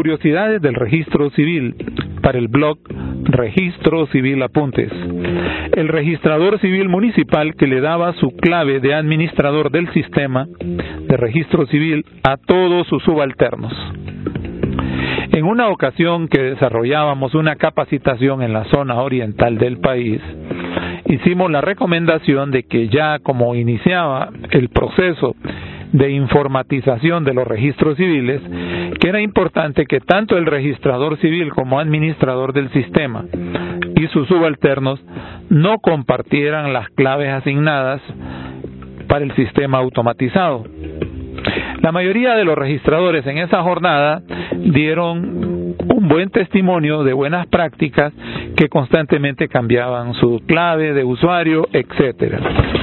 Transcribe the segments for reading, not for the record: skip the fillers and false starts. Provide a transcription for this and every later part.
Curiosidades del registro civil para el blog Registro Civil Apuntes. El registrador civil municipal que le daba su clave de administrador del sistema de registro civil a todos sus subalternos. En una ocasión que desarrollábamos una capacitación en la zona oriental del país, hicimos la recomendación de que ya como iniciaba el proceso de informatización de los registros civiles, que era importante que tanto el registrador civil como administrador del sistema y sus subalternos no compartieran las claves asignadas para el sistema automatizado. La mayoría de los registradores en esa jornada dieron un buen testimonio de buenas prácticas que constantemente cambiaban su clave de usuario, etcétera.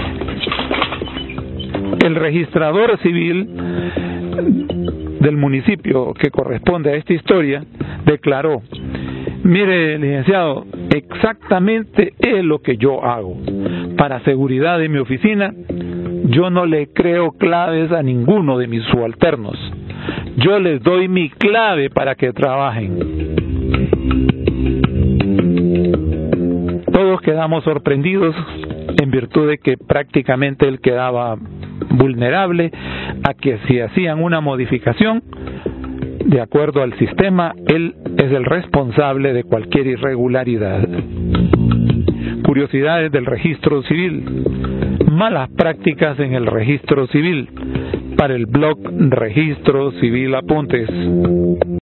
El registrador civil del municipio que corresponde a esta historia declaró: mire, licenciado, exactamente es lo que yo hago. Para seguridad de mi oficina, yo no le creo claves a ninguno de mis subalternos. Yo les doy mi clave para que trabajen. Todos quedamos sorprendidos en virtud de que prácticamente él quedaba vulnerable a que si hacían una modificación de acuerdo al sistema, él es el responsable de cualquier irregularidad. Curiosidades del registro civil. Malas prácticas en el registro civil para el blog Registro Civil Apuntes.